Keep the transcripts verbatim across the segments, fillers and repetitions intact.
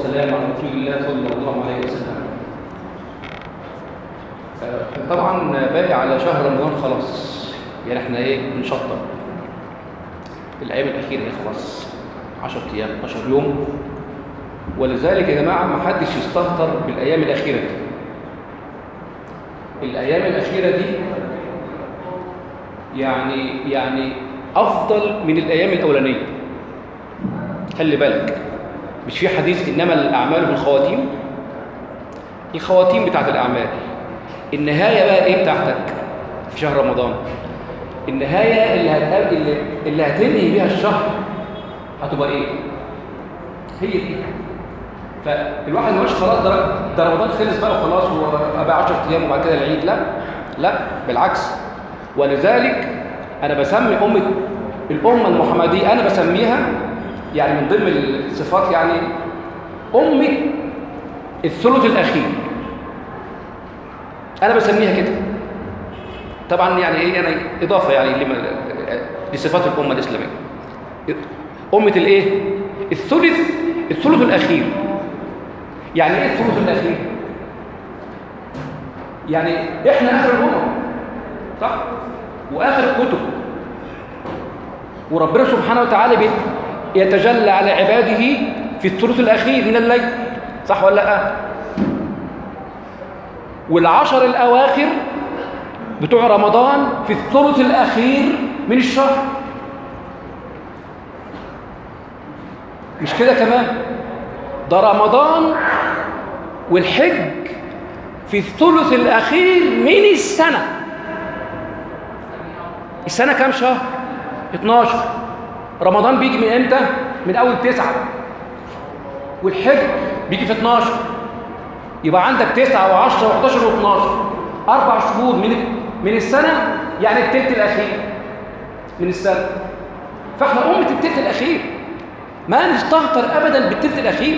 والسلام على رسول الله صلى الله عليه وسلم. طبعا باقي على شهر رمضان خلاص، يعني احنا ايه بنشطب الايام الاخيره ايه خلاص عشرة ايام اتناشر يوم، ولذلك يا جماعه ما حدش يستهتر بالايام الاخيره دي. الايام الاخيره دي يعني يعني افضل من الايام الاولانيه. خلي بالك، مش في حديث انما الاعمال بالخواتيم؟ الخواتيم بتاعت الاعمال، النهايه بقى ايه بتاعتك في شهر رمضان؟ النهايه اللي هتقابل اللي, اللي هتنهي بيها الشهر هتبقى ايه؟ هي دي. فالواحد مش خلاص ده, ده رمضان خلص بقى وخلاص وبقى عشرة ايام وبعد كده العيد، لا لا بالعكس. ولذلك انا بسمي امه الامه المحمديه، انا بسميها يعني من ضمن الصفات يعني امه الثلث الاخير، انا بسميها كده. طبعا يعني ايه، انا اضافه يعني لصفات الامه الاسلاميه، امه الايه الثلث الثلث الاخير. يعني ايه الثلث الاخير؟ يعني احنا اخر الامم، صح؟ واخر الكتب، وربنا سبحانه وتعالى يتجلى على عباده في الثلث الاخير من الليل، صح ولا لا؟ والعشر الاواخر بتوع رمضان في الثلث الاخير من الشهر، مش كده كمان؟ ده رمضان والحج في الثلث الاخير من السنه. السنه كام شهر؟ اتناشر. رمضان بيجي من امتى؟ من اول تسعة، والحج بيجي في اتناشر. يبقى عندك تسعة وعشرة وحداشر واتناشر، اربع شهور من من السنه، يعني الثلث الاخير من السنه. فاحنا امه الثلث الاخير، ما نستهتر ابدا بالثلث الاخير.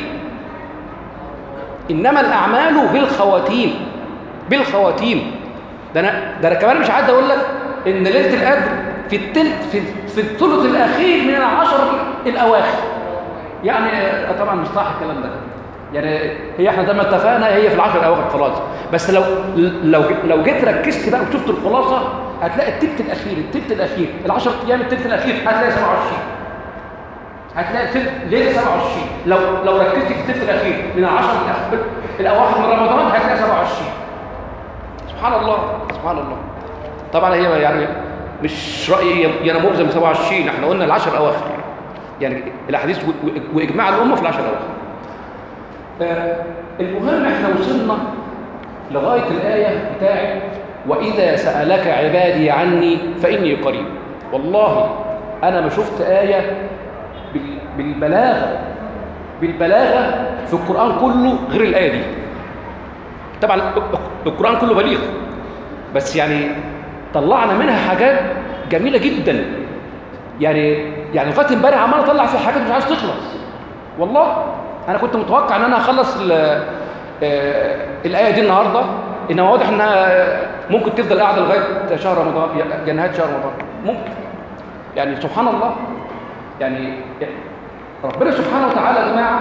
انما الاعمال بالخواتيم، بالخواتيم. ده انا ده انا كمان مش عايز اقول لك ان ليله القدر في الثلث في, في الثلث الاخير من العشر الاواخر. يعني طبعا مش صح الكلام ده، يعني هي احنا زي ما اتفقنا هي في العشر الاواخر خلاص. بس لو لو لو جيت ركزت بقى وشفت الخلاصه هتلاقي الثلث الاخير الثلث الاخير العشر ايام الثلث الاخير هتلاقي سبعة وعشرين، هتلاقي ليله سبعة وعشرين. لو لو ركزت في الثلث الاخير من العشر الاواخر من رمضان هتلاقي سبعة وعشرين. سبحان الله سبحان الله. طبعا هي يعني مش رايي انا ملزم ب سبعة وعشرين، احنا قلنا العشر الاواخر، يعني الاحاديث واجماع الامه في العشر الاواخر. آه المهم احنا وصلنا لغايه الايه بتاعت واذا سالك عبادي عني فاني قريب. والله انا ما شفت ايه بالبلاغه بالبلاغه في القران كله غير الايه دي. طبعا القران كله بليغ، بس يعني طلعنا منها حاجات جميله جدا. يعني يعني لغايه امبارح عمال اطلع في حاجات مش عايز تخلص. والله انا كنت متوقع ان انا اخلص الايه دي النهارده، انما واضح انها ممكن تفضل قاعده لغايه شهر رمضان، نهايه شهر رمضان ممكن. يعني سبحان الله، يعني ربنا سبحانه وتعالى يا جماعه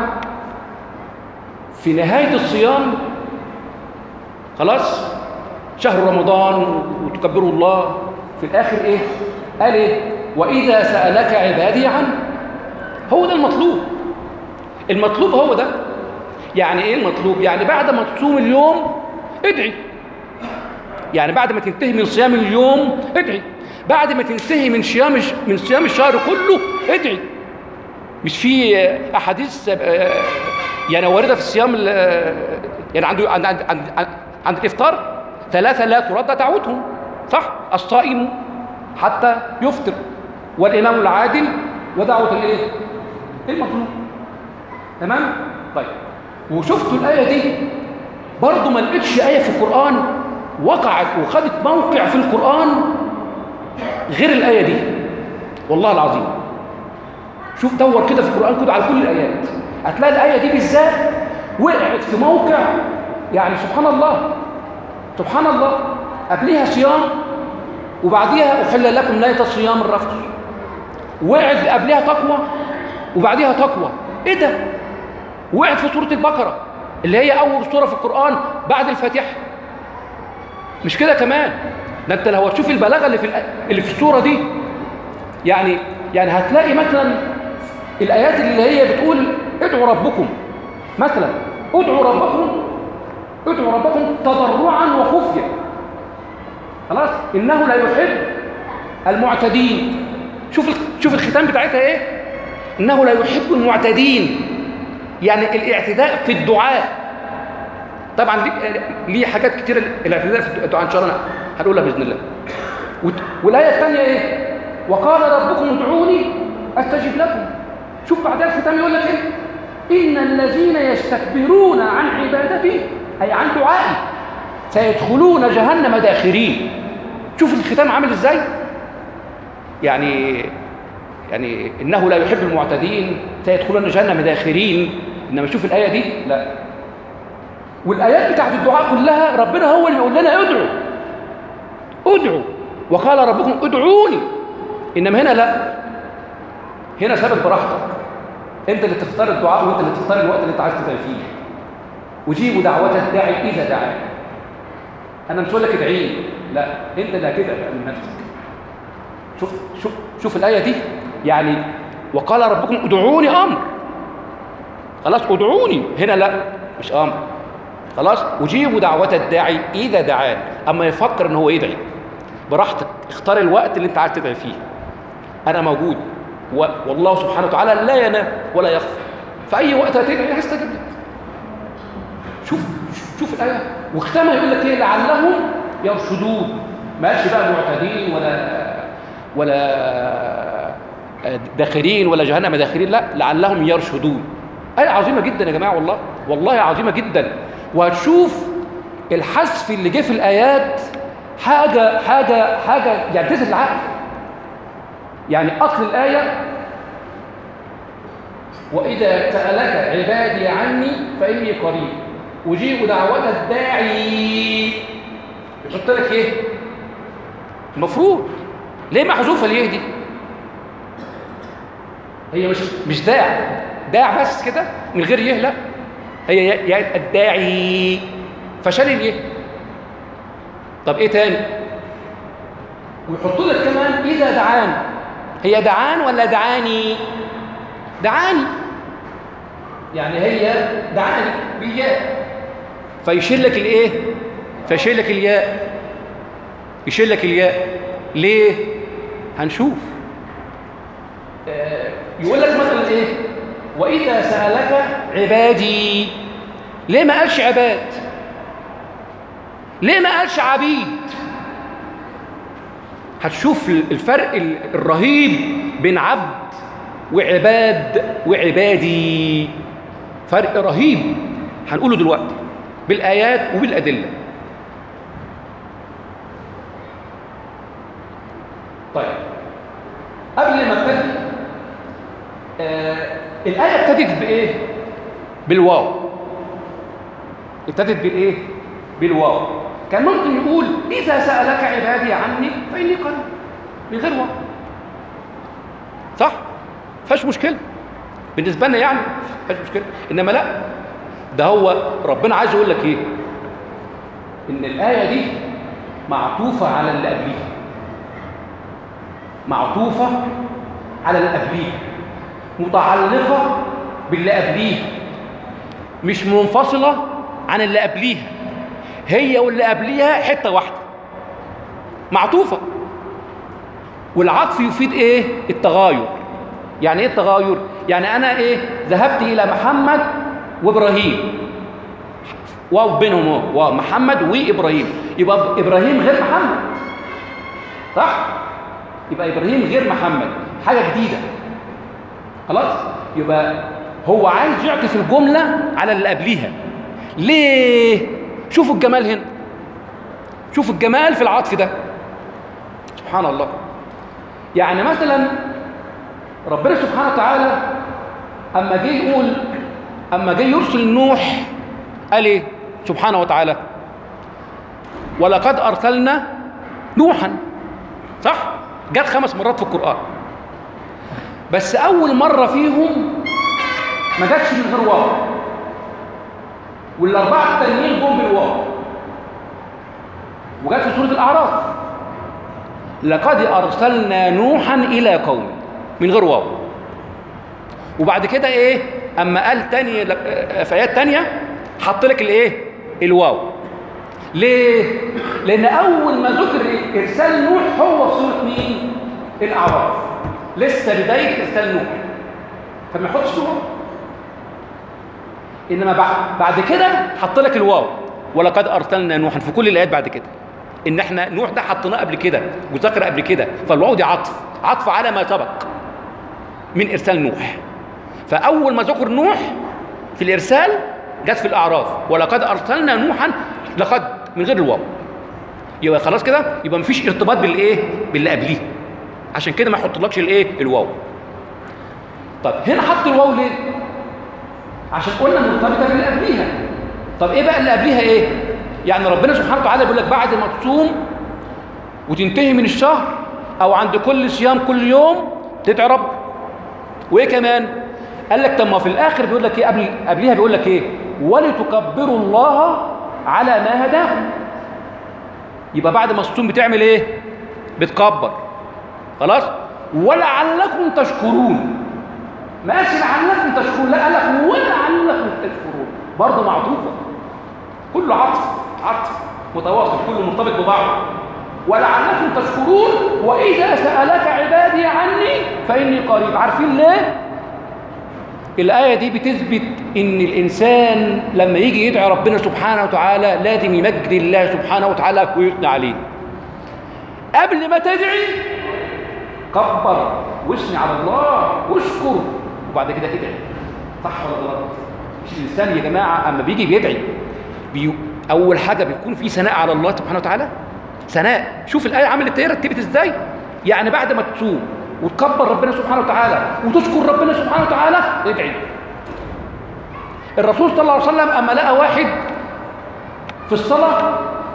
في نهايه الصيام خلاص شهر رمضان وتكبروا الله، في الاخر ايه قال؟ ايه؟ واذا سالك عبادي عنه. هو ده المطلوب، المطلوب هو ده. يعني ايه المطلوب؟ يعني بعد ما تصوم اليوم ادعي، يعني بعد ما تنتهي من صيام اليوم ادعي، بعد ما تنتهي من صيام من صيام الشهر كله ادعي. مش في احاديث يعني وارده في الصيام، يعني عند عند عند, عند, عند الافطار ثلاثه لا ترد دعوتهم، صح؟ الصائم حتى يفطر، والامام العادل، ودعوه الايه المظلوم. تمام؟ طيب، وشفتوا الايه دي برضو ما لقيتش ايه في القران وقعت وخدت موقع في القران غير الايه دي، والله العظيم. شوف دور كده في القران كده على كل الايات، هتلاقي الايه دي بالذات وقعت في موقع يعني سبحان الله سبحان الله. قبلها صيام وبعديها احل لكم ليله الصيام الرفث، وقعت قبلها تقوى وبعديها تقوى. ايه ده؟ وقعت في سورة البقرة اللي هي أول سورة في القرآن بعد الفاتحة. مش كده كمان، ده أنت لو هتشوف البلاغة اللي في اللي في السورة دي، يعني يعني هتلاقي مثلا الآيات اللي هي بتقول ادعوا ربكم، مثلا ادعوا ربكم ادعوا ربكم تضرعا وخفيا، خلاص، إنه لا يحب المعتدين. شوف شوف الختام بتاعتها إيه؟ إنه لا يحب المعتدين، يعني الاعتداء في الدعاء. طبعا ليه حاجات كتير الاعتداء في الدعاء، إن شاء الله هنقولها بإذن الله. والآية الثانية إيه؟ وقال ربكم ادعوني أستجب لكم. شوف بعدها الختام يقول لك إيه؟ إن الذين يستكبرون عن عبادتي أي عن دعائي سيدخلون جهنم داخرين. شوف الختام عامل إزاي؟ يعني يعني إنه لا يحب المعتدين سيدخلون جهنم داخرين. إنما شوف الآية دي لا، والآيات بتاعت الدعاء كلها ربنا هو اللي يقول لنا ادعوا ادعوا، وقال ربكم ادعوني. إنما هنا لا، هنا ثابت براحتك، أنت اللي تختار الدعاء وأنت اللي تختار الوقت اللي أنت عايز تدعي فيه. وجيبوا دعوة الداعي إذا دعاك. أنا مش هقول لك ادعي، لا، أنت اللي هتدعي من نفسك. شوف شوف شوف الآية دي، يعني وقال ربكم ادعوني أمر، خلاص ادعوني، هنا لا مش أمر، خلاص. وجيبوا دعوة الداعي إذا دعان، أما يفكر إن هو يدعي براحتك، اختار الوقت اللي أنت عايز تدعي فيه. أنا موجود، والله سبحانه وتعالى لا ينام ولا يخفى، في أي وقت هتدعي هيستجيب لك. شوف شوف الآية واختمها يقول لك إيه؟ لعلهم يرشدون. ما قالش بقى معتدين ولا ولا داخرين ولا جهنم داخرين، لا، لعلهم يرشدون. آية عظيمة جدا يا جماعة، والله والله عظيمة جدا. وهتشوف الحذف اللي جه في الآيات حاجة حاجة حاجة يعني تزهد العقل. يعني أصل الآية وإذا سألك عبادي عني فإني قريب أجيب دعوة الداعي، يحط لك إيه؟ المفروض ليه محذوفة اليه دي؟ هي مش مش داع داع بس كده من غير يه، لا، هي يا الداعي فشال اليه. طب ايه تاني؟ ويحط لك كمان اذا دعان. هي دعان ولا دعاني؟ دعاني، يعني هي دعاني بالياء، فيشيل لك الايه؟ فيشيل لك الياء، يشيل لك الياء ليه؟ هنشوف. آه يقول لك مثلا ايه؟ واذا سالك عبادي، ليه ما قالش عباد؟ ليه ما قالش عبيد؟ هتشوف الفرق الرهيب بين عبد وعباد وعبادي، فرق رهيب هنقوله دلوقتي بالايات وبالادله. طيب قبل ما ابتدي، آه الآية ابتدت بإيه؟ بالواو. ابتدت بالإيه؟ بالواو. كان ممكن يقول إذا سألك عبادي عني فإني قريب من غير واو، صح؟ فاش مشكلة بالنسبة لنا، يعني فاش مشكلة. إنما لا، ده هو ربنا عايز يقول لك إيه؟ إن الآية دي معطوفة على اللي قبليها، معطوفة على اللي قبليها، متعلقة باللي قبليها، مش منفصلة عن اللي قبليها. هي واللي قبليها حتة واحدة معطوفة. والعطف يفيد ايه؟ التغاير. يعني ايه التغاير؟ يعني انا ايه؟ ذهبت الى محمد وابراهيم، واو بينهم، واو محمد وابراهيم، يبقى ابراهيم غير محمد، صح؟ يبقى إبراهيم غير محمد، حاجة جديدة، خلاص؟ يبقى هو عايز يعطف الجملة على اللي قبليها. ليه؟ شوفوا الجمال هنا، شوفوا الجمال في العطف ده، سبحان الله. يعني مثلا ربنا سبحانه وتعالى أما جه يقول، أما جه يرسل نوح قال إيه سبحانه وتعالى؟ ولقد أرسلنا نوحا، صح؟ جت خمس مرات في القرآن، بس أول مرة فيهم ما جاتش من غير واو. والاربعه التانيين جم بالواو، وجت في سوره الاعراف لقد ارسلنا نوحا الى قومه من غير واو. وبعد كده ايه اما قال تاني في ايات تانيه حط لك الايه الواو. ليه؟ لان اول ما ذكر ارسال نوح هو في سوره مين؟ الاعراف، لسه بدايه ارسال نوح، فما يحطش واو. انما بعد كده حط لك الواو، ولقد ارسلنا نوحا في كل الايات بعد كده. ان احنا نوح ده حطيناه قبل كده وذكر قبل كده، فالواو دي عطف عطف على ما سبق من ارسال نوح. فاول ما ذكر نوح في الارسال جت في الاعراف، ولقد ارسلنا نوحا، لقد من غير الواو. يبقى خلاص كده يبقى مفيش ارتباط بالايه باللي قبليه، عشان كده ما يحطلكش الايه الواو. طب هنا حط الواو ليه؟ عشان قلنا مرتبطه باللي قبليها. طب ايه بقى اللي قبليها ايه؟ يعني ربنا سبحانه وتعالى بيقول لك بعد ما تصوم وتنتهي من الشهر او عند كل صيام كل يوم تدعي رب. وايه كمان؟ قال لك طب ما في الاخر بيقول لك ايه قبل قبليها بيقول لك ايه؟ ولتكبروا الله على ما هداكم. يبقى بعد ما تصوم بتعمل ايه؟ بتكبر. خلاص؟ ولعلكم تشكرون. ما قالش لعلكم تشكرون، لا قال لك ولعلكم تشكرون، برضه معطوفه، كله عطف عطف متواصل، كله مرتبط ببعضه. ولعلكم تشكرون واذا سالك عبادي عني فاني قريب. عارفين ليه؟ الايه دي بتثبت ان الانسان لما يجي يدعي ربنا سبحانه وتعالى لازم يمجد الله سبحانه وتعالى ويثني عليه. قبل ما تدعي كبر واثني على الله واشكر، وبعد كده ادعي. صح ولا غلط؟ مش الانسان يا جماعه اما بيجي بيدعي بي... اول حاجه بيكون في ثناء على الله سبحانه وتعالى. ثناء. شوف الايه عملت ايه، رتبت ازاي. يعني بعد ما تصوم وتكبر ربنا سبحانه وتعالى وتشكر ربنا سبحانه وتعالى ادعي. الرسول صلى الله عليه وسلم اما لقى واحد في الصلاه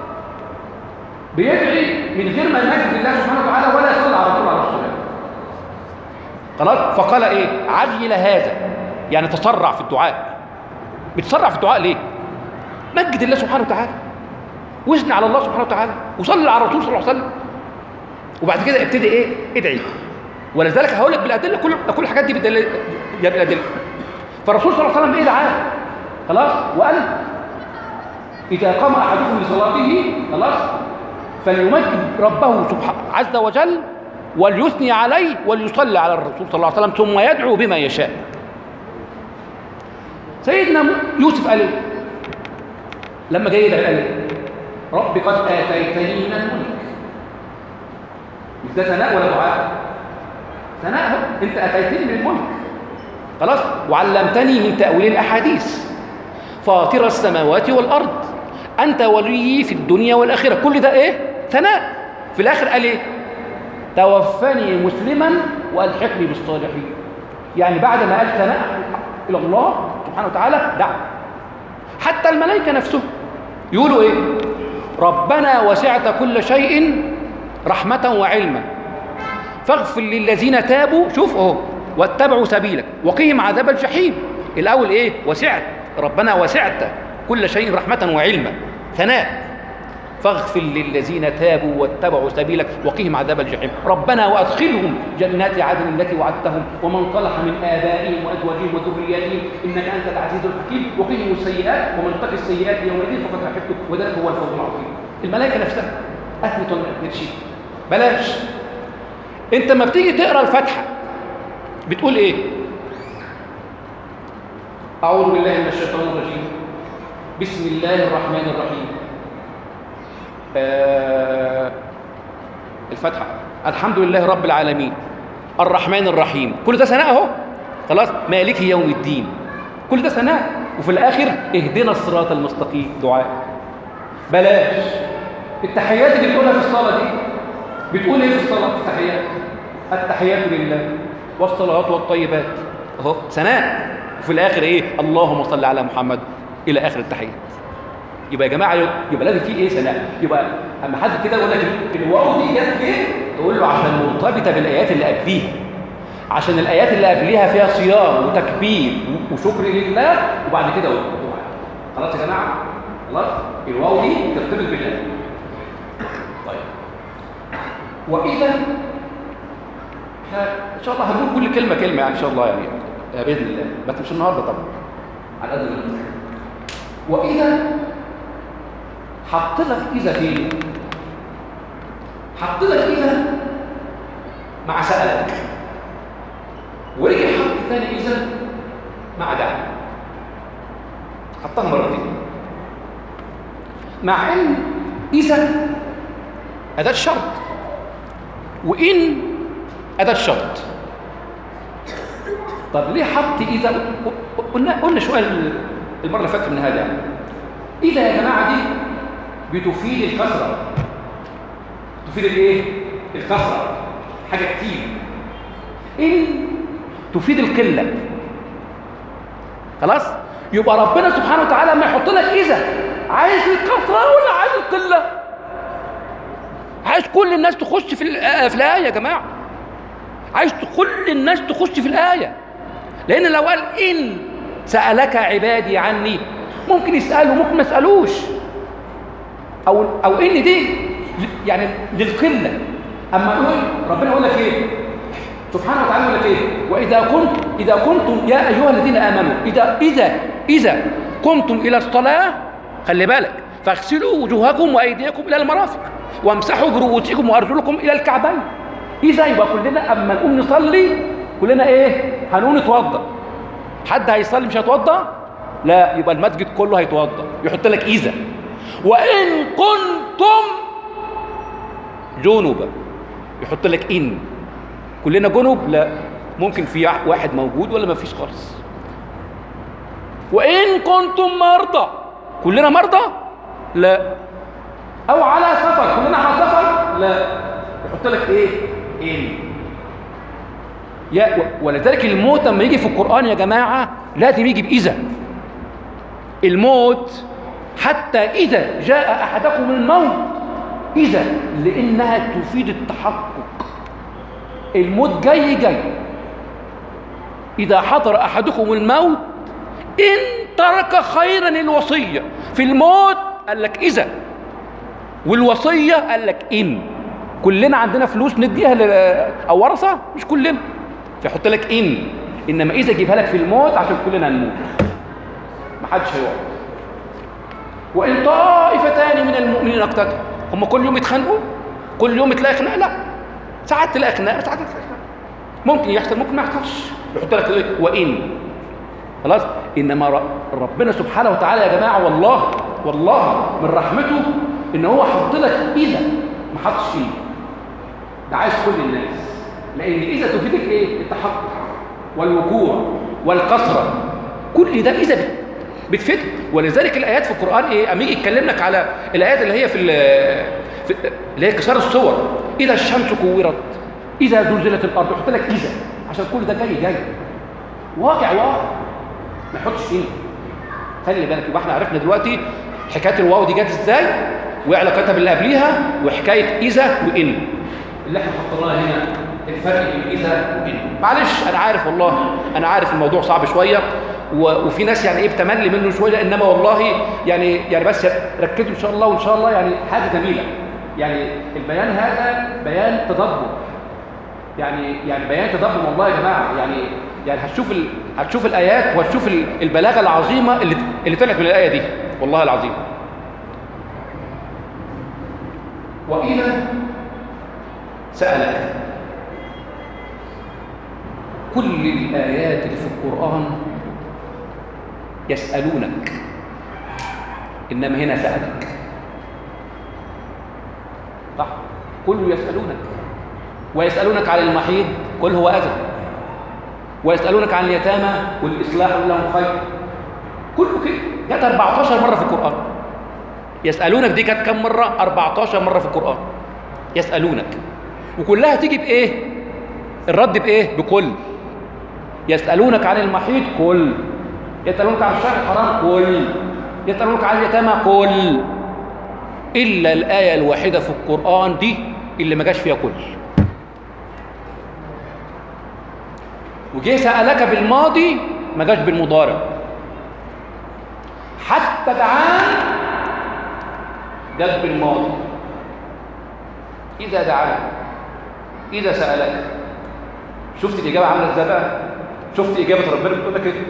بيدعي من غير ما يمجد الله سبحانه وتعالى ولا يصلي على الرسول عليه الصلاه والسلام، خلاص، فقال ايه؟ عجل هذا، يعني تسرع في الدعاء. بتسرع في الدعاء ليه؟ مجد الله سبحانه وتعالى واثني على الله سبحانه وتعالى وصلي على الرسول صلى الله عليه وسلم، وبعد كده ابتدي ايه؟ ادعي. ولذلك هقول لك بالادله، كل كل الحاجات دي بالدليل بالادله. فالرسول صلى الله عليه وسلم ايه دعاه؟ خلاص، وقال اذا قام احدكم لصلاته خلاص فليمجد ربه سبحانه عز وجل وليثني عليه وليصلي على الرسول صلى الله عليه وسلم ثم يدعو بما يشاء. سيدنا يوسف قال ايه لما جاي يدعي؟ قال ايه؟ رب قد اتيتني من الملك. مش ده ثناء ولا دعاء؟ ثناء. انت اتيتني من الملك خلاص، وعلمتني من تاويل الاحاديث، فاطر السماوات والارض، انت وليي في الدنيا والاخره. كل ده ايه؟ ثناء. في الاخر قال ايه؟ توفني مسلما والحقني بالصالحين. يعني بعد ما قال ثناء الى الله سبحانه وتعالى دعا. حتى الملائكه نفسهم يقولوا ايه؟ ربنا وسعت كل شيء رحمه وعلما فاغفر للذين تابوا، شوف اهو، واتبعوا سبيلك وقهم عذاب الجحيم. الاول ايه؟ وسعت، ربنا وسعت كل شيء رحمه وعلما، ثناء. فاغفر للذين تابوا واتبعوا سبيلك وقهم عذاب الجحيم. ربنا وادخلهم جنات عدن التي وعدتهم ومن صلح من ابائهم وازواجهم وذرياتهم انك انت العزيز الحكيم وقهم السيئات ومن اتقى السيئات يومئذ فقد رحمته وذلك هو الفوز العظيم. الملائكه نفسها اثبت ولا ما اثبتش؟ بلاش. انت لما بتيجي تقرا الفاتحه بتقول ايه؟ اعوذ بالله من الشيطان الرجيم، بسم الله الرحمن الرحيم. آه الفاتحه الحمد لله رب العالمين الرحمن الرحيم. كل ده ثناء اهو، خلاص. مالك يوم الدين، كل ده ثناء. وفي الاخر اهدنا الصراط المستقيم، دعاء. بلاش. التحيات اللي بتقولها في الصلاه دي بتقول ايه في الصلاه؟ في التحيات التحيات لله والصلوات والطيبات، اهو ثناء. وفي الاخر ايه؟ اللهم صل على محمد الى اخر التحيات. يبقى يا جماعه يبقى لازم في ايه؟ ثناء. يبقى اما حد كده يقول لك الواو دي جت ليه؟ تقول له عشان مرتبطه بالايات اللي قبليها، عشان الايات اللي قبليها فيها صيام وتكبير وشكر لله، وبعد كده دعاء. خلاص يا جماعه؟ خلاص الواو دي ترتبط بالله. طيب واذا ان شاء الله هنقول كل كلمه كلمه يعني ان شاء الله يعني باذن الله، بس مش النهارده طبعا على قد ما واذا حط لك اذا فين؟ حط لك اذا مع سألك، ورجع حط تاني اذا مع دعا، حطها مرتين، مع ان اذا اداه شرط وان اداه شرط. طب ليه حط اذا؟ قلنا قلنا سؤال المره اللي فاتت من هذا يعني. اذا يا جماعه دي بتفيد الكثره، تفيد الايه؟ الكثره، حاجه كتير. ان تفيد القله. خلاص؟ يبقى ربنا سبحانه وتعالى لما يحط لك اذا عايز الكثره ولا عايز القله؟ عايز كل الناس تخش في في الايه يا جماعه، عايز كل الناس تخش في الايه، لان لو قال ان سالك عبادي عني ممكن يسالوا ممكن ما يسالوش، او او ان دي يعني للقله. اما يقول ربنا يقول لك ايه سبحانه وتعالى؟ يقول لك ايه؟ واذا كنت اذا كنتم يا ايها الذين امنوا اذا اذا اذا قمتم الى الصلاه، خلي بالك، فاغسلوا وجوهكم وايديكم الى المرافق وامسحوا برؤوسكم وارجلكم الى الكعبين. اذا يبقى كلنا اما نقوم نصلي كلنا ايه؟ هنقوم نتوضا. حد هيصلي مش هيتوضا؟ لا، يبقى المسجد كله هيتوضا. يحط لك اذا. وان كنتم جنبا، يحط لك ان. كلنا جنب؟ لا، ممكن في واحد موجود ولا ما فيش خالص. وان كنتم مرضى، كلنا مرضى؟ لا. او على سفر، كلنا على سفر؟ لا، يحط لك ايه؟ ان. يا ولذلك الموت لما يجي في القرآن يا جماعة لازم يجي بإذا. الموت حتى إذا جاء أحدكم الموت، إذا لأنها تفيد التحقق. الموت جاي جاي. إذا حضر أحدكم الموت إن ترك خيرا الوصية. في الموت قال لك إذا، والوصية قال لك إن. كلنا عندنا فلوس نديها أو ورثة؟ مش كلنا، فيحط لك إن. إنما إذا جيبها لك في الموت عشان كلنا نموت، محدش هيقعد. وإن طائفتان من المؤمنين اقتتلوا، هم كل يوم يتخانقوا؟ كل يوم تلاقي خناقة؟ لا، ساعات تلاقي خناقة ساعات تلاقي خناقة. ممكن يحصل ممكن ما يحصلش، يحط لك وإن. خلاص؟ إنما ربنا سبحانه وتعالى يا جماعة والله والله من رحمته إن هو حط لك إذا، ما حطش إن. ده عايز كل الناس، لأن إذا تفيدك إيه؟ التحقق والوقوع والكثرة. كل ده إذا بتفيد. ولذلك الآيات في القرآن إيه؟ أما يجي يتكلم لك على الآيات اللي هي في, في اللي هي كسار الصور، إذا الشمس كورت، إذا زلزلت الأرض، يحط لك إذا عشان كل ده جاي جاي واقع واقع، ما يحطش إيه. خلي بالك. يبقى إحنا عرفنا دلوقتي حكاية الواو دي جت إزاي، وعلاقتها باللي قبليها، وحكاية إذا وإن اللي إحنا حطيناها هنا، الفرق بين إذا وإن. معلش أنا عارف والله، أنا عارف الموضوع صعب شوية، وفي ناس يعني إيه بتملي منه شوية، إنما والله يعني يعني بس ركزوا إن شاء الله، وإن شاء الله يعني حاجة جميلة. يعني البيان هذا بيان تدبر، يعني يعني بيان تدبر والله يا جماعة. يعني يعني هتشوف ال... هتشوف الآيات وهتشوف البلاغة العظيمة اللي اللي طلعت من الآية دي والله العظيم. وإذا سألك، كل الآيات اللي في القرآن يسألونك، إنما هنا سألك. صح؟ كله يسألونك. ويسألونك عن المحيض قل هو أذى، ويسألونك عن اليتامى والإصلاح لهم خير. كله كده جت أربعتاشر مرة في القرآن. يسألونك دي كانت كم مرة؟ أربعتاشر مرة في القرآن يسألونك، وكلها تيجي بإيه؟ الرد بإيه؟ بكل. يسألونك عن المحيط قل، يسألونك عن الشهر الحرام قل، يسألونك عن اليتامى قل. إلا الآية الواحدة في القرآن دي اللي ما جاش فيها كل. وجه سألك بالماضي ما جاش بالمضارع. حتى تدعان جد بالماضي. إذا دعان، إذا سألك. شفت الإجابة عاملة إزاي بقى؟ شفت إجابة ربنا بتقول لك إيه؟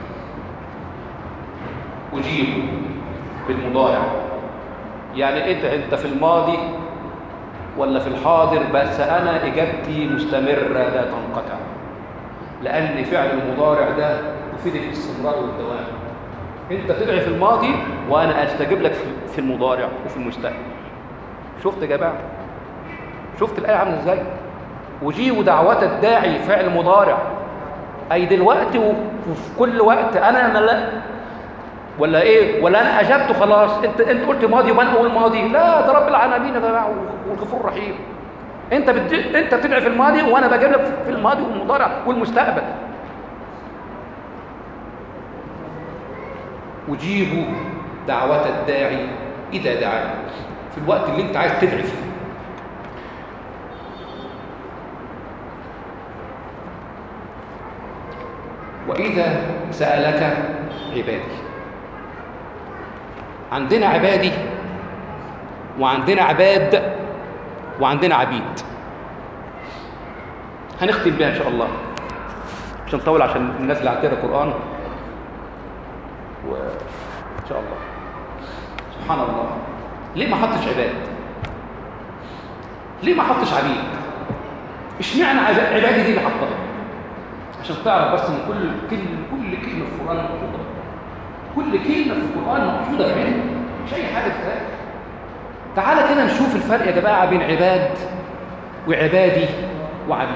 أجيب بالمضارع. يعني أنت أنت في الماضي ولا في الحاضر، بس أنا إجابتي مستمرة لا تنقطع، لأن فعل المضارع ده يفيد الاستمرار والدوام. أنت تدعي في الماضي وأنا أستجيب لك في المضارع وفي المستقبل. شفت يا جماعة؟ شفت الآية عاملة إزاي؟ أجيب دعوة الداعي فعل مضارع، أي دلوقتي وفي كل وقت. أنا لا ولا إيه؟ ولا أنا أجبت خلاص؟ أنت أنت قلت ماضي وأنا أقول ماضي؟ لا، ده رب العالمين يا جماعة والغفور الرحيم. أنت بت... أنت بتدعي في الماضي وأنا بجيب لك في الماضي والمضارع والمستقبل. أجيب دعوة الداعي إذا دعاني، في الوقت اللي أنت عايز تدعي فيه. وإذا سألك عبادي. عندنا عبادي وعندنا عباد وعندنا عبيد. هنختم بها إن شاء الله، مش هنطول عشان الناس اللي عندها قرآن. وإن شاء الله سبحان الله، ليه ما حطش عباد؟ ليه ما حطش عبيد؟ اشمعنى عبادي دي اللي حطها؟ عشان تعرف بس ان كل كلمه كل كلمه في القران مقصوده. كل كلمه في القران مقصوده بعلم، مش اي حاجه تتقال. تعالى كده نشوف الفرق يا جماعه بين عباد وعبادي وعبيد.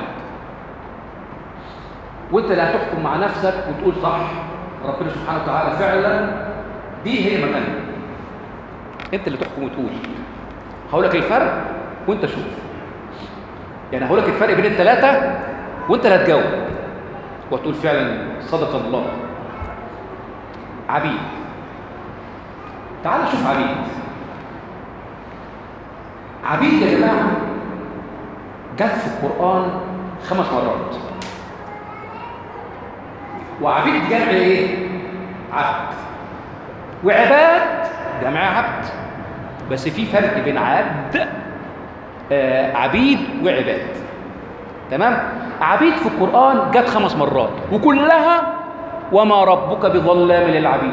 وانت اللي هتحكم مع نفسك وتقول صح، ربنا سبحانه وتعالى فعلا دي هي مكانها. انت اللي تحكم وتقول. هقول لك الفرق وانت شوف. يعني هقول لك الفرق بين الثلاثه وانت اللي هتجاوب وتقول فعلا صدق الله. عبيد. تعال شوف عبيد. عبيد يا جماعه جت في القرآن خمس مرات. وعبيد جمع ايه؟ عبد. وعباد جمع عبد. بس في فرق بين عبد آه عبيد وعباد. تمام؟ عبيد في القرآن جت خمس مرات وكلها وما ربك بظلام للعبيد.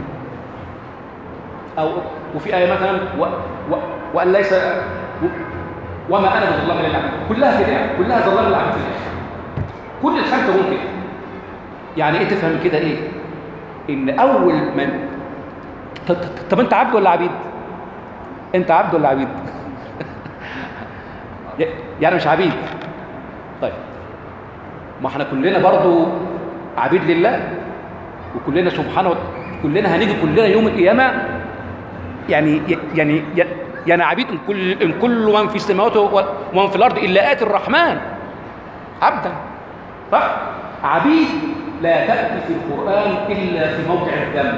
أو وفي آية مثلا و و وأن ليس و وما أنا بظلام للعبيد. كلها كده يعني، كلها ظلام للعبيد في الآخر. كل الخمسة ممكن. يعني إيه تفهم كده إيه؟ إن أول من طب أنت عبد ولا عبيد؟ أنت عبد ولا عبيد؟ يعني مش عبيد. طيب ما احنا كلنا برضو عبيد لله، وكلنا سبحانه كلنا هنيجي كلنا يوم القيامه يعني يعني يعني عبيد. ان كل ان كل من في السماوات ومن في الارض الا اتي الرحمن عبدا. صح؟ عبيد لا تاتي في القران الا في موقع الذم.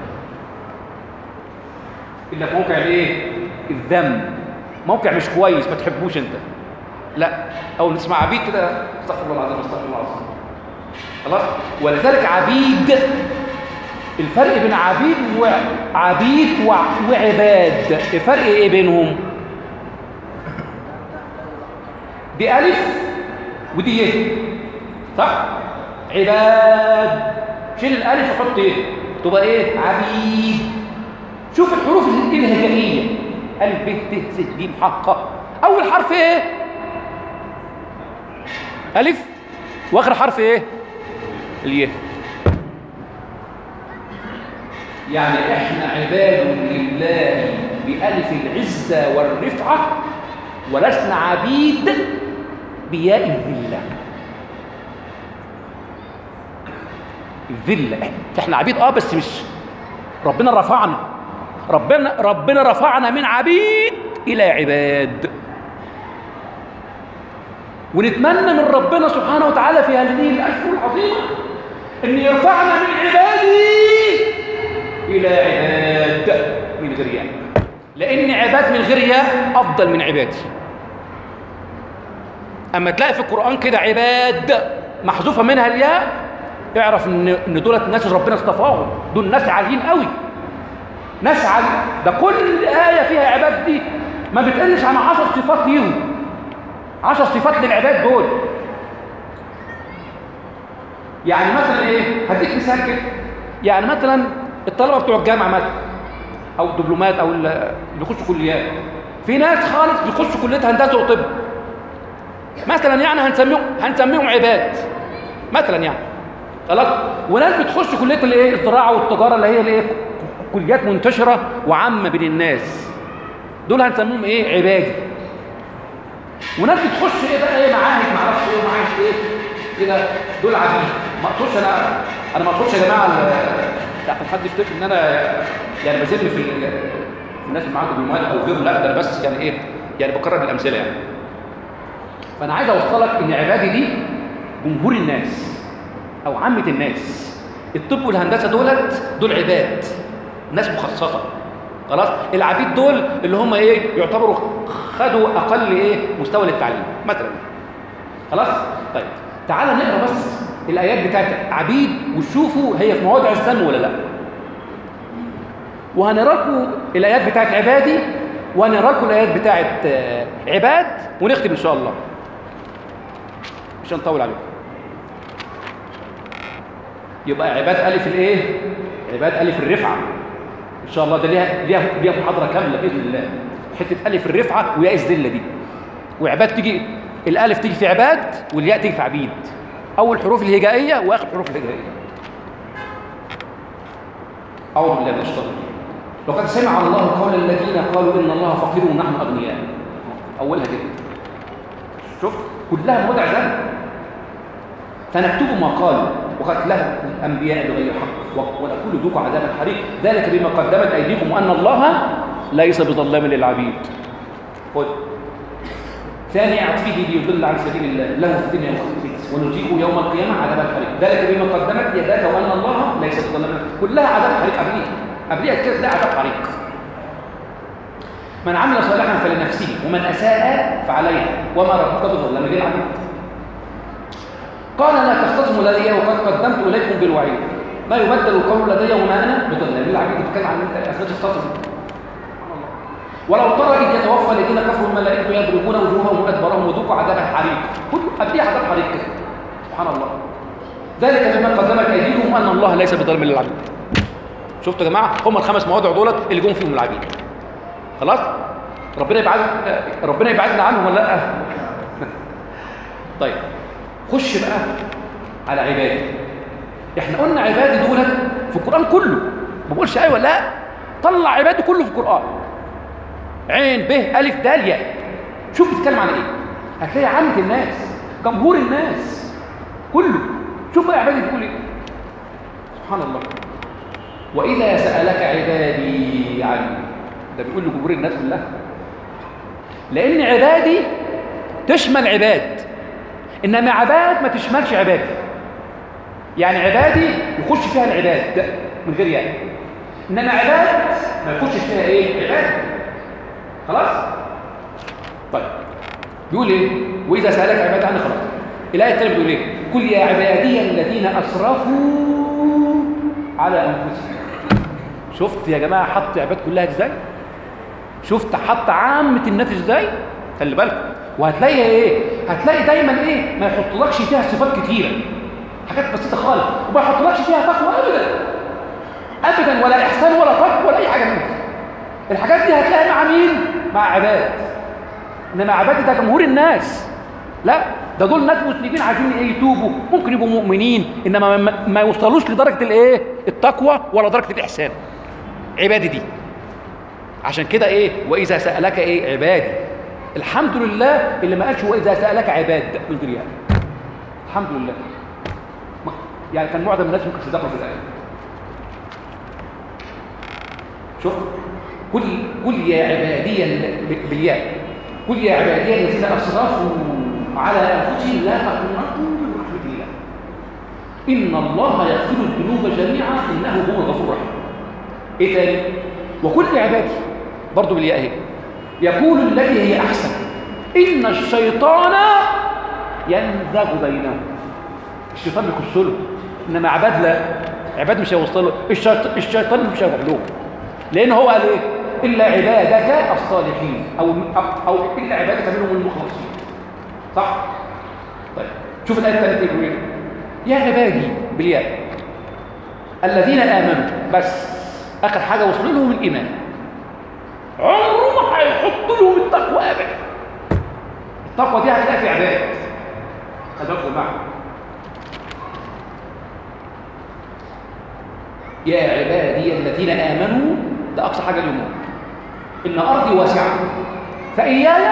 الا في موقع الايه؟ الذم. موقع مش كويس ما تحبوش انت. لا، اول نسمع عبيد كده استغفر الله العظيم استغفر الله العظيم. خلاص؟ ولذلك عبيد، الفرق بين عبيد وعبيد وعباد، الفرق ايه بينهم؟ دي الف ودي يه. صح؟ عباد شيل الالف وحط ايه؟ تبقى ايه؟ عبيد. شوف الحروف الهجائيه الف ب ت س ج ح ق. اول حرف ايه؟ ألف، وآخر حرف إيه؟ الياء. يعني إحنا عباد لله بألف العزة والرفعة، ولسنا عبيد بياء الذلة. الذلة إحنا عبيد أه بس مش ربنا رفعنا. ربنا ربنا رفعنا من عبيد إلى عباد. ونتمنى من ربنا سبحانه وتعالى في هذه الأشهر العظيمة أن يرفعنا من عبادي إلى عباد من غير ياء، لأن عباد من غير ياء أفضل من عبادي. أما تلاقي في القرآن كده عباد محذوفة منها الياء، اعرف إن دولت الناس ربنا اصطفاهم، دول ناس عاليين قوي. نسعى. ده كل آية فيها عباد دي ما بتقلش عن عشر صفات ليهم، عشر صفات للعباد دول. يعني مثلا ايه، هديك مثال كده. يعني مثلا الطلبه بتوع الجامعه مثلا او الدبلومات او اللي بيخشوا كليات، في ناس خالص بيخشوا كليه هندسه وطب مثلا، يعني هنسميهم هنسميهم عباد مثلا يعني خلاص. وناس بتخش كليه الايه، الزراعه والتجاره اللي هي الايه، كليات منتشره وعامه بين الناس، دول هنسميهم ايه، عبادي. وناس بتخش ايه بقى، ايه، معاهد ما اعرفش ايه ومعاهد ايه كده، دول عبيد. ما اقصدش انا انا ما اقصدش يا جماعه عشان حد يفتكر ان انا يعني بذم في في الناس اللي معاهم دبلومات او غيره، لا، ده انا بس يعني ايه، يعني بكرر الامثله يعني. فانا عايز اوصلك ان عبادي دي جمهور الناس او عامه الناس. الطب والهندسه دولت دول عباد، ناس مخصصه خلاص. العبيد دول اللي هم ايه، يعتبروا خدوا اقل ايه مستوى للتعليم مثلا خلاص. طيب تعالى نقرا بس الايات بتاعت عبيد وشوفوا هي في مواضع الذم ولا لا، وهنقرا لكم الايات بتاعت عبادي وهنقرا لكم الايات بتاعت عباد ونختم ان شاء الله، مش هنطول عليكم. يبقى عباد الف الايه، عباد الف الرفعه ان شاء الله، ده ليها ليها ليها محاضره كامله باذن الله، حته الف الرفعه وياء الذله دي. وعباد تيجي الالف تيجي في عباد والياء تيجي في عبيد، اول حروف الهجائيه واخر حروف الهجائيه. اعوذ بالله من الشيطان الرجيم. لقد سمع الله قول الذين قالوا ان الله فقير ونحن اغنياء، اولها كده شوف كلها موضع ذنب. فنكتب ما قالوا وقتله الانبياء بغير حق ونقول ذوقوا عذاب الحريق ذلك بما قدمت ايديكم وان الله ليس بظلام للعبيد. خذ ثاني عطفه ليضل عن سبيل الله له في الدنيا والآخرة ونذيقه يوم القيامه عذاب الحريق ذلك بما قدمت يداك وان الله ليس بظلام، كلها عذاب حريق. قبليه قبليه كده لا عذاب حريق. من عمل صالحا فلنفسه ومن اساء فعليها وما ربك بظلام للعبيد. قال لا تختصموا لدي وقد قدمت اليكم بالوعيد ما يبدل القول لدي وما انا بظلام للعبيد. بتتكلم عن انت اثبات تختصموا. ولو ترى إذ يتوفى الذين كفروا الملائكة يضربون وجوههم وأدبارهم وذوقوا عذاب الحريق، كل قبليه عذاب حريق كده سبحان الله. ذلك بما قدمت أيديكم وأن الله ليس بظلام للعبيد. شفتوا يا جماعة هم الخمس مواضع دولت اللي جم فيهم العبيد خلاص. ربنا يبعد ربنا يبعدنا عنهم ولا لا؟ طيب خش بقى على عبادي. احنا قلنا عبادي دولت في القرآن كله، ما بقولش ايوه لا، طلع عبادي كله في القرآن، عين ب الف دال ياء. شوف بيتكلم عن ايه، هتلاقي عامة الناس جمهور الناس كله. شوف بقى عبادي بيقول ايه سبحان الله. واذا سالك عبادي عني، ده بيقول لجمهور الناس كلها، لان عبادي تشمل عباد انما عباد ما تشملش عبادي. يعني عبادي يخش فيها العباد من غير ياء، انما عباد ما يخش فيها ايه، عباد خلاص. طيب بيقول ايه، واذا سالك عبادي عني خلاص. الايه الثانيه بتقول ايه، قل يا عبادي الذين اسرفوا على انفسهم. شفت يا جماعه حط عباد كلها ازاي، شفت حط عامه الناس ازاي، خلي بالكم. وهتلاقي ايه، هتلاقي دايما ايه، ما يحطلكش فيها صفات كتيره، حاجات بسيطه خالص، وما يحطلكش فيها تقوى ابدا ابدا، ولا احسان ولا تقوى ولا اي حاجه منها. الحاجات دي هتلاقيها مع مين، مع عباد. انما عباد ده جمهور الناس، لا ده دول ناس مسلمين عايزين ايه، يتوبوا، ممكن يبقوا مؤمنين انما ما يوصلوش لدرجه الايه، التقوى ولا درجه الاحسان. عبادي دي عشان كده ايه، واذا سالك ايه عبادي. الحمد لله اللي ما قالش واذا سالك عباد من غير يعني. الحمد لله. يعني كان معظم الناس ممكن يصدقوا في الايه. شوف قل قل يا عبادي بالياء، قل يا عبادي الذين اسرفوا على انفسهم لا تقنطوا من رحمه الله ان الله يغفر الذنوب جميعا انه هو الغفور الرحيم. ايه تاني، وكل عبادي برضه بالياء اهي يقول التي هي احسن ان الشيطان ينزغ بينهم. الشيطان بيخش له، انما عباد لا، عباد مش هيوصل له، الشيطان مش هيروح له. لان هو قال ايه؟ الا عبادك الصالحين او او الا عبادك منهم المخلصين. صح؟ طيب شوف الايه الثالثه بيقول ايه؟ يا عبادي بالياء الذين امنوا، بس اخر حاجه وصلوا لهم الايمان، عمره ما هيحط لهم التقوى ابدا. التقوى دي هتلاقي في عباد. خلي بالكم معايا. يا عبادي الذين امنوا، ده اقصى حاجه اليوم، ان ارضي واسعه فاياي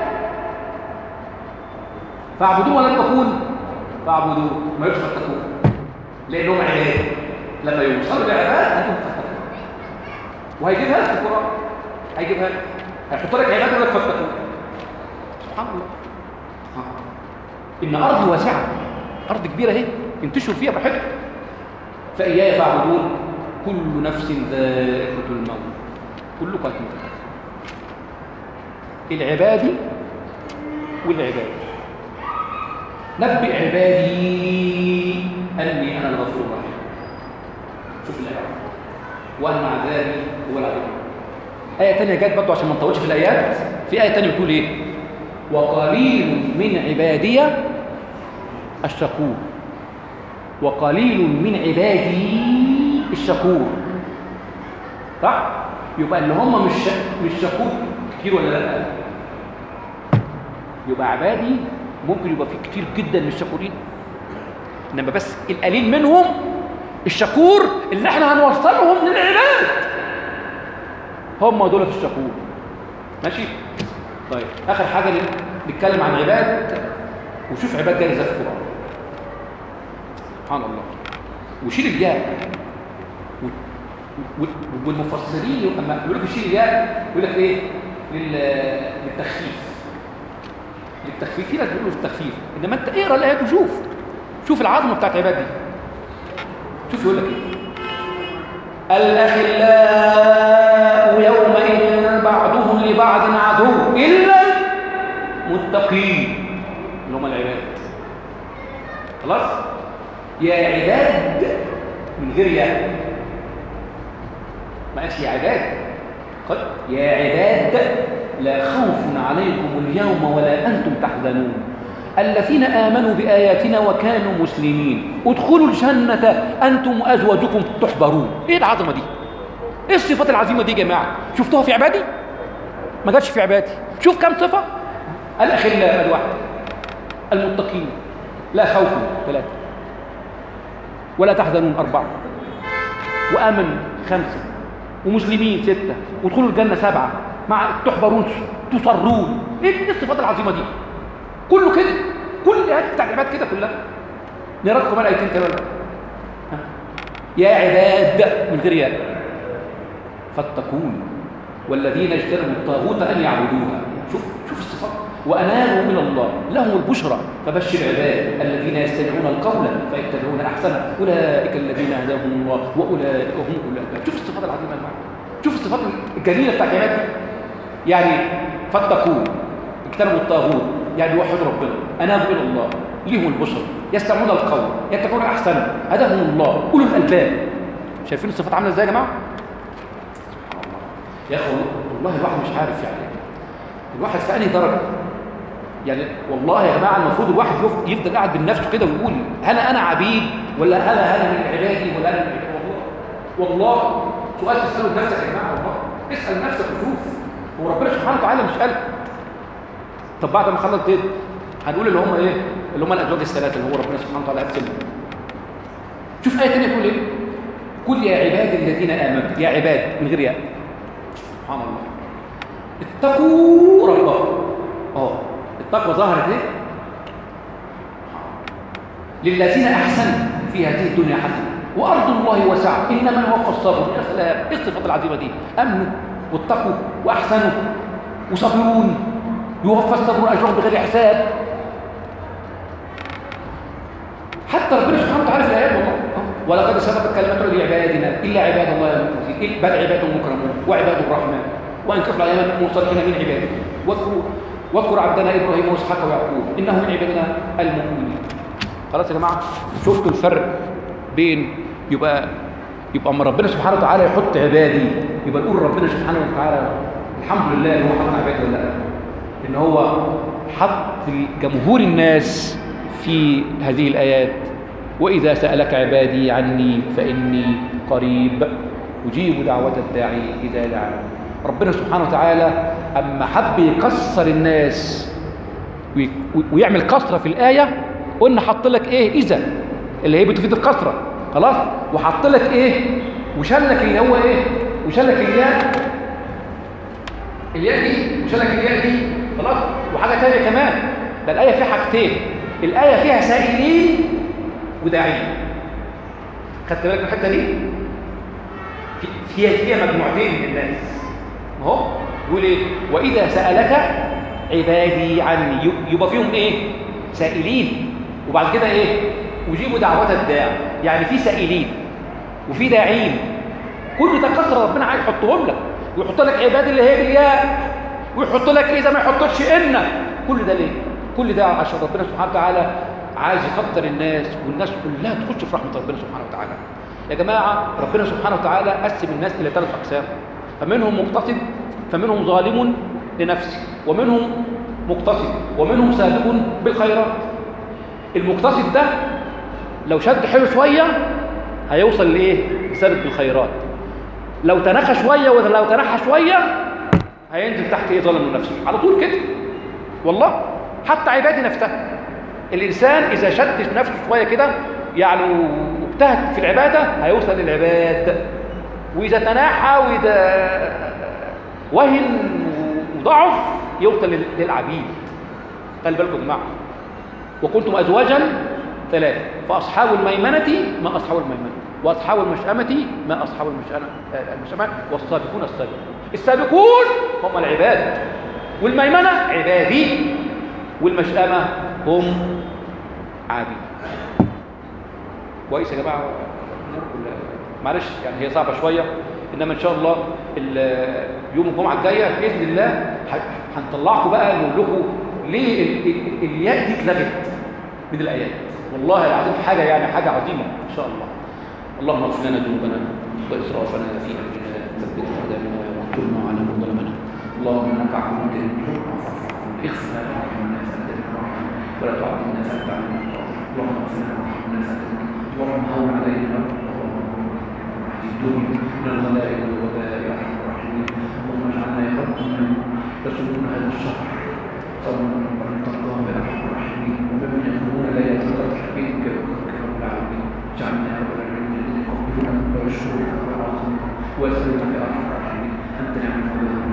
فاعبدون ولن تكون فاعبدون، ما يوصل تكون لانهم عباد. لما يوصلوا لعباد هتكون فتكون، وهيجيبها لك في القران، هيجيبها لك، هيحط لك عباد ولك فتكون. سبحان الله. ان ارضي واسعه، ارض كبيره اهي انتشروا فيها براحتكم. فاياي فاعبدون، كل نفس ذائقه الموت، كلكم هتموتوا. العبادي والعباد. نبئ عبادي اني انا الغفور الرحيم. شوف الايه، وان عذابي هو العذاب. ايه ثانيه جت برضه عشان ما نطولش في الايات. في ايه ثانيه بتقول ايه؟ وقليل من عبادي الشكور، وقليل من عبادي الشكور. صح؟ يبقى اللي هم مش مش شكور كتير ولا لا؟ يبقى عبادي ممكن يبقى فيه كتير جدا من الشكورين، انما بس القليل منهم الشكور اللي احنا هنوصلهم للعباد، هم دول في الشكور. ماشي؟ طيب اخر حاجه نتكلم عن عباد، وشوف عباد جايه ازاي في القران. سبحان الله. وشيل الياء، والمفسرين لما يقول لك شيل الياء يقول لك ايه؟ للتخفيف. للتخفيف، في ناس بيقولوا للتخفيف، انما انت اقرا الايات وشوف شوف العظمه بتاعت العباد دي. شوف يقول لك ايه؟ الاخلاء يومئذ بعضهم لبعض عدو الا المتقين اللي هم العباد. خلاص؟ يا عباد من غير يا، ما قالش يا عباد، قد يا عباد لا خوف عليكم اليوم ولا أنتم تحزنون الذين آمنوا بآياتنا وكانوا مسلمين ادخلوا الجنة أنتم وأزواجكم تحبرون. إيه العظمة دي؟ إيه الصفات العظيمة دي يا جماعة؟ شفتوها في عبادي؟ ما جاتش في عبادي. شوف كم صفة. الأخلاء واحد، المتقين لا خوف ثلاثة، ولا تحزنون أربعة، وآمن خمسة، ومسلمين ستة، وادخلوا الجنة سبعة، مع تحبرون تصرون. ايه الصفات العظيمة دي؟ كله كده، كل الآيات بتاع العباد كده كلها. نقرا لكم كمان آيتين كمان. يا عباد من غير ياء فاتقون والذين اجتنبوا الطاغوت أن يعبدوها. شوف شوف الصفات. وأنابوا من الله لهم البشرى فبشر عباد الذين يستمعون القول فيتبعون أحسنه أولئك الذين هداهم الله وأولئك هم أولو الألباب. شوف الصفات العظيمة يا جماعة، شوف الصفات الجميلة بتاعت العباد دي. يعني فاتقون، اجتنبوا الطاغوت، يعني يوحدوا ربنا، أنابوا إلى الله، ليهم البشرى، يستمعون القول يتبعون أحسنه هداهم الله أولو الألباب. شايفين الصفات عاملة إزاي يا جماعة؟ يا أخي والله الواحد مش عارف يعني الواحد في أنهي درجة. يعني والله يا جماعه المفروض الواحد يفضل قاعد بنفسه كده ويقول هل انا عبيد ولا هل انا من عبادي ولا انا من عبادي؟ والله والله سؤال تساله لنفسك يا جماعه. والله اسال نفسك وشوف هو ربنا سبحانه وتعالى مش قال. طب بعد ما خلص كده هنقول اللي هم ايه؟ اللي هم الازواج الثلاثه اللي هو ربنا سبحانه وتعالى قسمهم. شوف ايه ثانيه تقول ايه؟ قل يا عبادي الذين امنوا، يا عباد من غير ياء. سبحان الله. اتقوا ربكم. اه التقوى ظهرت ايه؟ للذين احسنوا في هذه الدنيا حسنه وارض الله واسعه انما يوفى الصابرون. يا سلام ايه الصفات العظيمه دي؟ امنوا واتقوا واحسنوا وصبرون يوفى الصابرون اجرهم بغير حساب. حتى ربنا سبحانه وتعالى في الايات والله ولقد سبقت كلمتنا لعبادنا الا عباد الله المخلصين بل عباد مكرمون وعباد الرحمن وان كفر الايام منهم الصالحين من عباده واذكروا واذكر عبدنا ابراهيم واسحاق ويعقوب انهم من عبادنا المؤمنين. خلاص يا جماعه شفتوا الفرق بين يبقى يبقى اما ربنا سبحانه وتعالى يحط عبادي، يبقى نقول ربنا سبحانه وتعالى الحمد لله ان هو حط عبادي ولا لا؟ ان هو حط جمهور الناس في هذه الايات. واذا سالك عبادي عني فاني قريب اجيب دعوه الداعي اذا دعان. ربنا سبحانه وتعالى اما حب يكسر الناس ويعمل كسره في الايه، قلنا حط لك ايه؟ اذا اللي هي بتفيد الكسره خلاص، وحط لك ايه؟ وشلك اللي هو ايه؟ وشلك الياء، الياء دي وشلك الياء دي خلاص. وحاجه ثانيه كمان، ده الايه فيها حاجتين، الايه فيها سائلين وداعين. خدت بالك من الحته دي؟ في فيها فيها مجموعتين من الناس اهو. يقول ايه؟ واذا سالك عبادي عني، يبقى فيهم ايه؟ سائلين، وبعد كده ايه؟ اجيب دعوه الداع. يعني في سائلين وفي داعين، كل ده كثر ربنا عايز يحطهم لك، ويحط لك عبادي اللي هي بالياء، ويحط لك اذا ما يحطش ان. كل ده ليه؟ كل ده عشان ربنا سبحانه وتعالى عايز يقدر الناس، والناس كلها تخش في رحمه ربنا سبحانه وتعالى. يا جماعه ربنا سبحانه وتعالى قسم الناس الى ثلاث اقسام، فمنهم مقتصد، فمنهم ظالم لنفسه، ومنهم مقتصد، ومنهم سابق بالخيرات. المقتصد ده لو شد حيله شويه هيوصل لايه؟ سابق بالخيرات. لو تنخى شويه ولو تنحى شويه هينزل تحت ايه؟ ظالم لنفسه على طول كده والله. حتى عبادي نفسها، الانسان اذا شد نفسه شويه كده يعني واجتهد في العباده هيوصل للعباد، واذا تناحى واذا وهن وضعف يوصل للعبيد. خلي بالكم يا جماعه. وكنتم ازواجا ثلاثه فاصحاب الميمنه ما اصحاب الميمنه، واصحاب المشأمه ما اصحاب المشأمه المشأمه والسابقون السابقون. السابقون هم العباد، والميمنه عبادي، والمشأمه هم عابد. كويس يا جماعه؟ معلش يعني هي صعبه شويه، انما ان شاء الله يوم الجمعه الجايه باذن الله هنطلعكم بقى نقول لكم ليه الياء دي اتلغت من الايات. والله العظيم حاجه يعني حاجه عظيمه ان شاء الله. اللهم اغفر لنا ذنوبنا واسرافنا في امرنا، ثبت اقدامنا وانصرنا على من ظلمنا. اللهم انك عفو كريم فاعف عنا، اغفر لنا وارحمنا فانت الرحمن، ولا تعذبنا فانت علينا القادر. اللهم اغفر لنا وارحمنا فانت، اللهم هون علينا الدنيا من الغلاء والوباء يا ارحم الراحمين. اللهم اجعلنا يا رب من يصومون هذا الشهر صوما من ترضاه يا ارحم الراحمين، وممن يقومون ليله القدر بك رب العالمين. اجعلنا يا رب العالمين الذين يقبلونك ويشكرونك ويعظمك ويسالونك يا ارحم الراحمين. انت نعم المولى